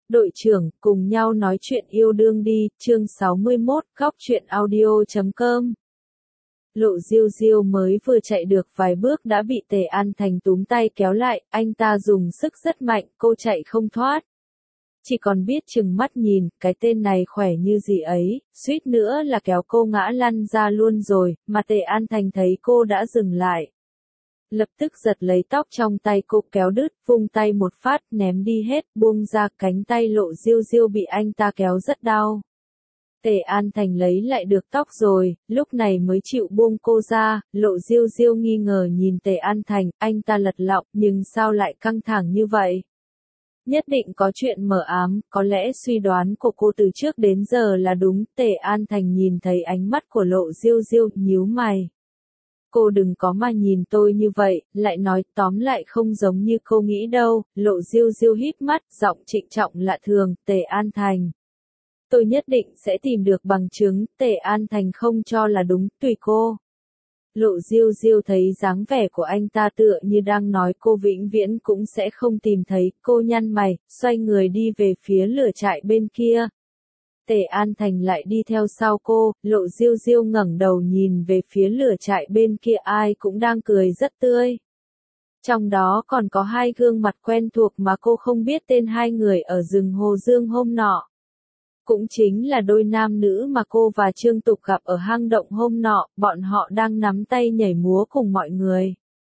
Đội trưởng, cùng nhau nói chuyện yêu đương đi, chương 61, góc truyện audio.com. Lộ Diêu Diêu mới vừa chạy được vài bước đã bị Tề An Thành túm tay kéo lại, anh ta dùng sức rất mạnh, cô chạy không thoát. Chỉ còn biết chừng mắt nhìn, cái tên này khỏe như gì ấy, suýt nữa là kéo cô ngã lăn ra luôn rồi, mà Tề An Thành thấy cô đã dừng lại. Lập tức giật lấy tóc trong tay cô kéo đứt, vung tay một phát, ném đi hết, buông ra cánh tay Lộ Diêu Diêu bị anh ta kéo rất đau. Tề An Thành lấy lại được tóc rồi, lúc này mới chịu buông cô ra, Lộ Diêu Diêu nghi ngờ nhìn Tề An Thành, anh ta lật lọng, nhưng sao lại căng thẳng như vậy? Nhất định có chuyện mờ ám, có lẽ suy đoán của cô từ trước đến giờ là đúng, Tề An Thành nhìn thấy ánh mắt của Lộ Diêu Diêu, nhíu mày. Cô đừng có mà nhìn tôi như vậy, lại nói tóm lại không giống như cô nghĩ đâu, Lộ Diêu Diêu híp mắt, giọng trịnh trọng lạ thường, Tề An Thành. Tôi nhất định sẽ tìm được bằng chứng, Tề An Thành không cho là đúng, tùy cô. Lộ Diêu Diêu thấy dáng vẻ của anh ta tựa như đang nói cô vĩnh viễn cũng sẽ không tìm thấy, cô nhăn mày, xoay người đi về phía lửa trại bên kia. Tề An Thành lại đi theo sau cô, Lộ Diêu Diêu ngẩng đầu nhìn về phía lửa trại bên kia ai cũng đang cười rất tươi. Trong đó còn có hai gương mặt quen thuộc mà cô không biết tên hai người ở rừng Hồ Dương hôm nọ. Cũng chính là đôi nam nữ mà cô và Trương Tục gặp ở hang động hôm nọ, bọn họ đang nắm tay nhảy múa cùng mọi người.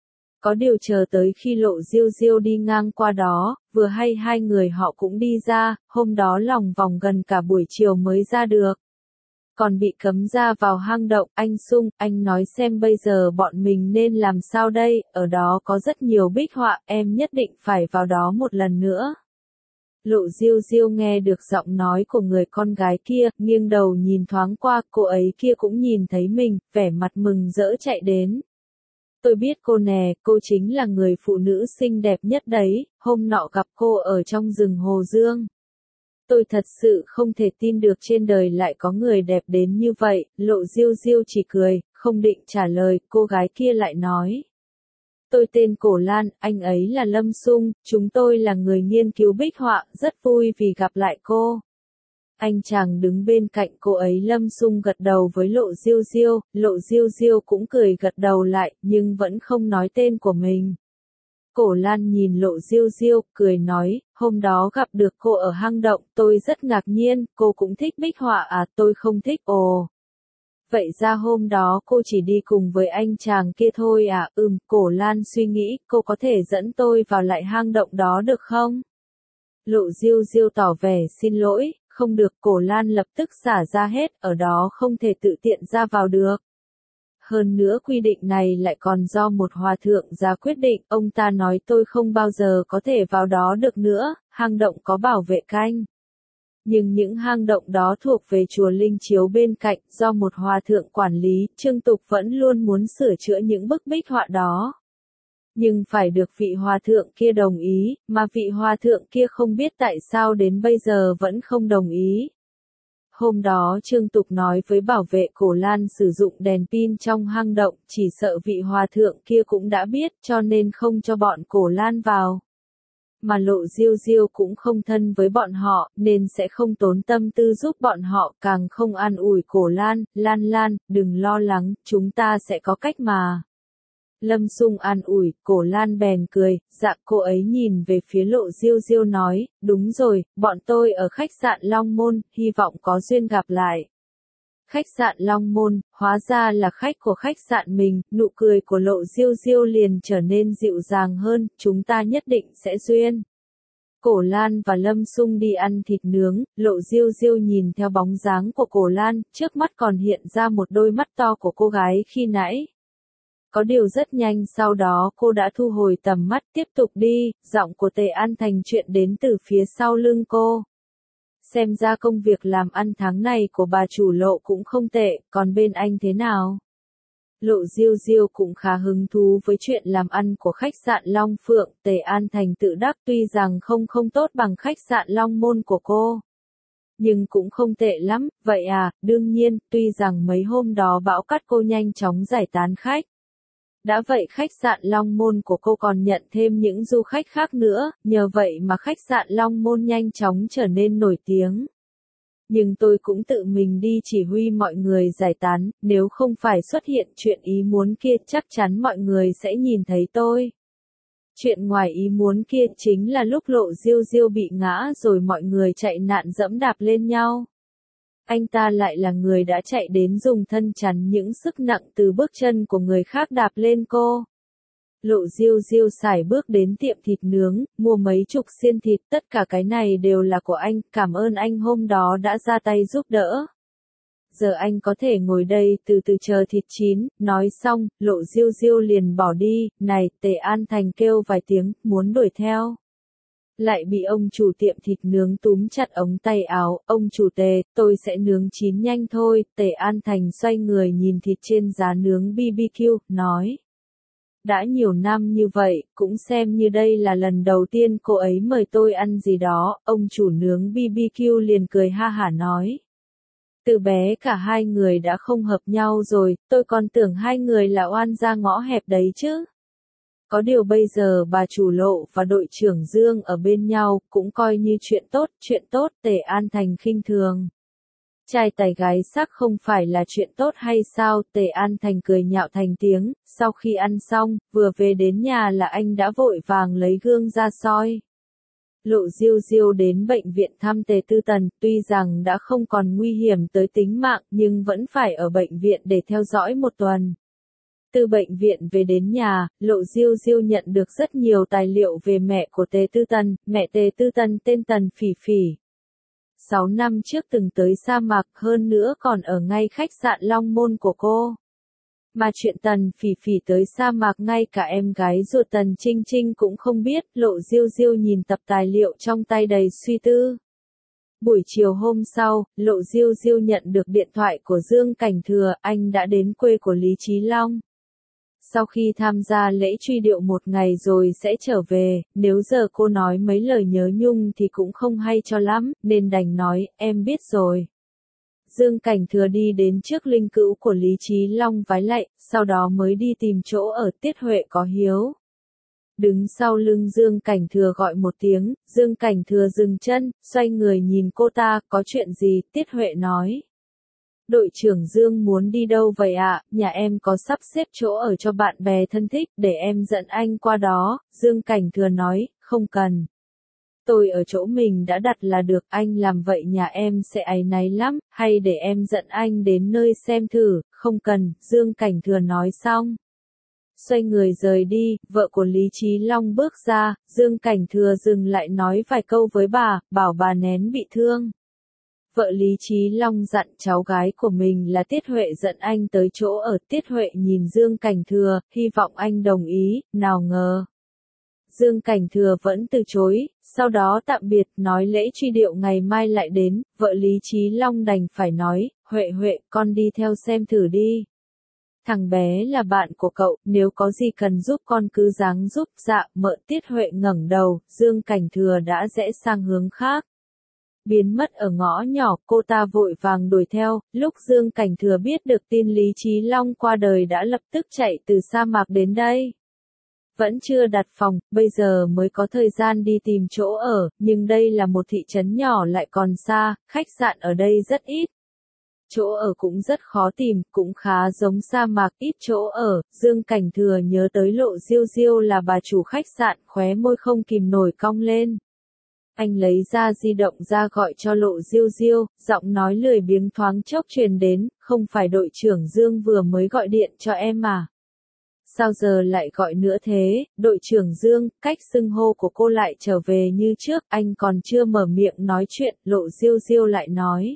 Có điều chờ tới khi Lộ Diêu Diêu đi ngang qua đó, vừa hay hai người họ cũng đi ra, hôm đó lòng vòng gần cả buổi chiều mới ra được. Còn bị cấm ra vào hang động, anh Sung, anh nói xem bây giờ bọn mình nên làm sao đây, ở đó có rất nhiều bích họa, em nhất định phải vào đó một lần nữa. Lộ Diêu Diêu nghe được giọng nói của người con gái kia, nghiêng đầu nhìn thoáng qua, cô ấy kia cũng nhìn thấy mình, vẻ mặt mừng rỡ chạy đến. Tôi biết cô nè, cô chính là người phụ nữ xinh đẹp nhất đấy, hôm nọ gặp cô ở trong rừng Hồ Dương. Tôi thật sự không thể tin được trên đời lại có người đẹp đến như vậy, Lộ Diêu Diêu chỉ cười, không định trả lời, cô gái kia lại nói. Tôi tên Cổ Lan, anh ấy là Lâm Sung, chúng tôi là người nghiên cứu bích họa, rất vui vì gặp lại cô. Anh chàng đứng bên cạnh cô ấy Lâm Sung gật đầu với Lộ Diêu Diêu cũng cười gật đầu lại, nhưng vẫn không nói tên của mình. Cổ Lan nhìn Lộ Diêu Diêu, cười nói, hôm đó gặp được cô ở hang động, tôi rất ngạc nhiên, cô cũng thích bích họa à, tôi không thích, ồ. Vậy ra hôm đó cô chỉ đi cùng với anh chàng kia thôi à, Cổ Lan suy nghĩ, cô có thể dẫn tôi vào lại hang động đó được không? Lộ Diêu Diêu tỏ vẻ xin lỗi, không được, Cổ Lan lập tức xả ra hết, ở đó không thể tự tiện ra vào được. Hơn nữa quy định này lại còn do một hòa thượng ra quyết định, ông ta nói tôi không bao giờ có thể vào đó được nữa, hang động có bảo vệ canh. Nhưng những hang động đó thuộc về chùa Linh Chiếu bên cạnh, do một hòa thượng quản lý, Trương Tục vẫn luôn muốn sửa chữa những bức bích họa đó. Nhưng phải được vị hòa thượng kia đồng ý, mà vị hòa thượng kia không biết tại sao đến bây giờ vẫn không đồng ý. Hôm đó Trương Tục nói với bảo vệ Cổ Lan sử dụng đèn pin trong hang động, chỉ sợ vị hòa thượng kia cũng đã biết cho nên không cho bọn Cổ Lan vào. Mà Lộ Diêu Diêu cũng không thân với bọn họ, nên sẽ không tốn tâm tư giúp bọn họ, càng không an ủi Cổ Lan, Lan, đừng lo lắng, chúng ta sẽ có cách mà. Lâm Sung an ủi, Cổ Lan bèn cười, dạ cô ấy nhìn về phía Lộ Diêu Diêu nói, đúng rồi, bọn tôi ở khách sạn Long Môn, hy vọng có duyên gặp lại. Khách sạn Long Môn, hóa ra là khách của khách sạn mình, nụ cười của Lộ Diêu Diêu liền trở nên dịu dàng hơn, chúng ta nhất định sẽ duyên. Cổ Lan và Lâm Sung đi ăn thịt nướng, Lộ Diêu Diêu nhìn theo bóng dáng của Cổ Lan, trước mắt còn hiện ra một đôi mắt to của cô gái khi nãy. Có điều rất nhanh sau đó cô đã thu hồi tầm mắt tiếp tục đi, giọng của Tề An Thành chuyện đến từ phía sau lưng cô. Xem ra công việc làm ăn tháng này của bà chủ Lộ cũng không tệ, còn bên anh thế nào? Lộ Diêu Diêu cũng khá hứng thú với chuyện làm ăn của khách sạn Long Phượng, Tề An Thành tự đắc tuy rằng không tốt bằng khách sạn Long Môn của cô. Nhưng cũng không tệ lắm, vậy à, đương nhiên, tuy rằng mấy hôm đó bão cát cô nhanh chóng giải tán khách. Đã vậy khách sạn Long Môn của cô còn nhận thêm những du khách khác nữa, nhờ vậy mà khách sạn Long Môn nhanh chóng trở nên nổi tiếng. Nhưng tôi cũng tự mình đi chỉ huy mọi người giải tán, nếu không phải xuất hiện chuyện ý muốn kia chắc chắn mọi người sẽ nhìn thấy tôi. Chuyện ngoài ý muốn kia chính là lúc Lộ Diêu Diêu bị ngã rồi mọi người chạy nạn dẫm đạp lên nhau. Anh ta lại là người đã chạy đến dùng thân chắn những sức nặng từ bước chân của người khác đạp lên cô. Lộ Diêu Diêu sải bước đến tiệm thịt nướng, mua mấy chục xiên thịt, tất cả cái này đều là của anh, cảm ơn anh hôm đó đã ra tay giúp đỡ. Giờ anh có thể ngồi đây từ từ chờ thịt chín, nói xong, Lộ Diêu Diêu liền bỏ đi, này, Tề An Thành kêu vài tiếng, muốn đuổi theo. Lại bị ông chủ tiệm thịt nướng túm chặt ống tay áo, ông chủ Tề, tôi sẽ nướng chín nhanh thôi, Tề An Thành xoay người nhìn thịt trên giá nướng BBQ, nói. Đã nhiều năm như vậy, cũng xem như đây là lần đầu tiên cô ấy mời tôi ăn gì đó, ông chủ nướng BBQ liền cười ha hả nói. Từ bé cả hai người đã không hợp nhau rồi, tôi còn tưởng hai người là oan gia ngõ hẹp đấy chứ. Có điều bây giờ bà chủ Lộ và đội trưởng Dương ở bên nhau, cũng coi như chuyện tốt, Tề An Thành khinh thường. Trai tài gái sắc không phải là chuyện tốt hay sao, Tề An Thành cười nhạo thành tiếng, sau khi ăn xong, vừa về đến nhà là anh đã vội vàng lấy gương ra soi. Lộ Diêu Diêu đến bệnh viện thăm Tề Tư Tần, tuy rằng đã không còn nguy hiểm tới tính mạng, nhưng vẫn phải ở bệnh viện để theo dõi một tuần. Từ bệnh viện về đến nhà, Lộ Diêu Diêu nhận được rất nhiều tài liệu về mẹ của Tề Tư Tần, mẹ Tề Tư Tần tên Tần Phỉ Phỉ. 6 năm trước từng tới sa mạc, hơn nữa còn ở ngay khách sạn Long Môn của cô. Mà chuyện Tần Phỉ Phỉ tới sa mạc ngay cả em gái ruột Tần Trinh Trinh cũng không biết, Lộ Diêu Diêu nhìn tập tài liệu trong tay đầy suy tư. Buổi chiều hôm sau, Lộ Diêu Diêu nhận được điện thoại của Dương Cảnh Thừa, anh đã đến quê của Lý Chí Long. Sau khi tham gia lễ truy điệu một ngày rồi sẽ trở về, nếu giờ cô nói mấy lời nhớ nhung thì cũng không hay cho lắm, nên đành nói, em biết rồi. Dương Cảnh Thừa đi đến trước linh cữu của Lý Chí Long vái lạy, sau đó mới đi tìm chỗ ở. Tiết Huệ có hiếu. Đứng sau lưng Dương Cảnh Thừa gọi một tiếng, Dương Cảnh Thừa dừng chân, xoay người nhìn cô ta, có chuyện gì, Tiết Huệ nói. Đội trưởng Dương muốn đi đâu vậy ạ, nhà em có sắp xếp chỗ ở cho bạn bè thân thích, để em dẫn anh qua đó, Dương Cảnh Thừa nói, không cần. Tôi ở chỗ mình đã đặt là được, anh làm vậy nhà em sẽ áy náy lắm, hay để em dẫn anh đến nơi xem thử, không cần, Dương Cảnh Thừa nói xong. Xoay người rời đi, vợ của Lý Chí Long bước ra, Dương Cảnh Thừa dừng lại nói vài câu với bà, bảo bà nén bị thương. Vợ Lý Chí Long dặn cháu gái của mình là Tiết Huệ dẫn anh tới chỗ ở. Tiết Huệ nhìn Dương Cảnh Thừa, hy vọng anh đồng ý, nào ngờ. Dương Cảnh Thừa vẫn từ chối, sau đó tạm biệt, nói lễ truy điệu ngày mai lại đến, vợ Lý Chí Long đành phải nói, Huệ Huệ, con đi theo xem thử đi. Thằng bé là bạn của cậu, nếu có gì cần giúp con cứ ráng giúp, dạ, mợ. Tiết Huệ ngẩng đầu, Dương Cảnh Thừa đã rẽ sang hướng khác. Biến mất ở ngõ nhỏ, cô ta vội vàng đuổi theo, lúc Dương Cảnh Thừa biết được tin Lý Chí Long qua đời đã lập tức chạy từ sa mạc đến đây. Vẫn chưa đặt phòng, bây giờ mới có thời gian đi tìm chỗ ở, nhưng đây là một thị trấn nhỏ lại còn xa, khách sạn ở đây rất ít. Chỗ ở cũng rất khó tìm, cũng khá giống sa mạc, ít chỗ ở. Dương Cảnh Thừa nhớ tới Lộ Diêu Diêu là bà chủ khách sạn, khóe môi không kìm nổi cong lên. Anh lấy ra di động ra gọi cho Lộ Diêu Diêu, giọng nói lười biếng thoáng chốc truyền đến, không phải đội trưởng Dương vừa mới gọi điện cho em à? Sao giờ lại gọi nữa thế, đội trưởng Dương, cách xưng hô của cô lại trở về như trước, anh còn chưa mở miệng nói chuyện, Lộ Diêu Diêu lại nói.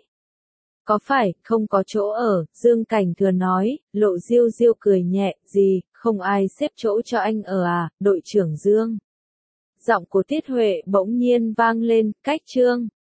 Có phải, không có chỗ ở, Dương Cảnh Thừa nói, Lộ Diêu Diêu cười nhẹ, gì, không ai xếp chỗ cho anh ở à, đội trưởng Dương. Giọng của Tiết Huệ bỗng nhiên vang lên, cách chương.